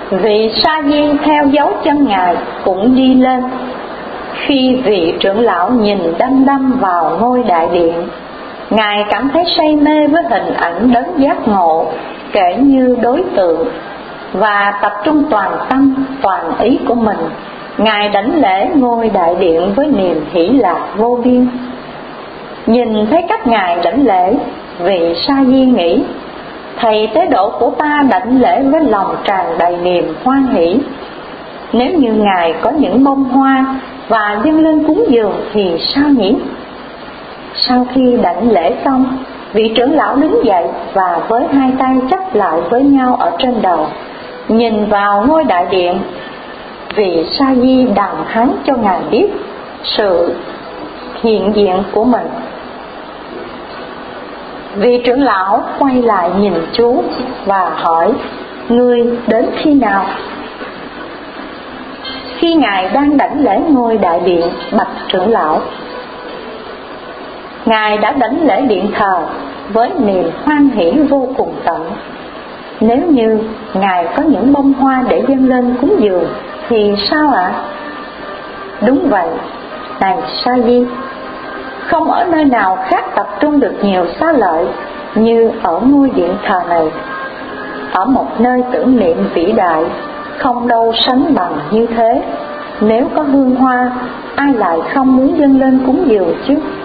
Vị Sa Di theo dấu chân Ngài cũng đi lên. Khi vị trưởng lão nhìn đăm đăm vào ngôi đại điện, Ngài cảm thấy say mê với hình ảnh đấng giác ngộ kể như đối tượng, và tập trung toàn tâm toàn ý của mình, Ngài đảnh lễ ngôi đại điện với niềm hỷ lạc vô biên. Nhìn thấy cách Ngài đảnh lễ, vị Sa Di nghĩ: thầy tế độ của ta đảnh lễ với lòng tràn đầy niềm hoan hỷ. Nếu như Ngài có những bông hoa và dâng lên cúng dường thì sao nhỉ? Sau khi đảnh lễ xong, vị trưởng lão đứng dậy và với hai tay chắp lại với nhau ở trên đầu, nhìn vào ngôi đại điện. Vị Sa Di đặng hắn cho Ngài biết sự hiện diện của mình. Vị trưởng lão quay lại nhìn chú và hỏi: ngươi đến khi nào? Khi Ngài đang đảnh lễ ngôi đại điện, bạch trưởng lão. Ngài đã đảnh lễ điện thờ với niềm hoan hỷ vô cùng tận. Nếu như Ngài có những bông hoa để dâng lên cúng dường thì sao ạ? Đúng vậy, này Sa Di, không ở nơi nào khác tập trung được nhiều xá lợi như ở ngôi điện thờ này. Ở một nơi tưởng niệm vĩ đại, không đâu sánh bằng như thế. Nếu có hương hoa, ai lại không muốn dâng lên cúng dường chứ?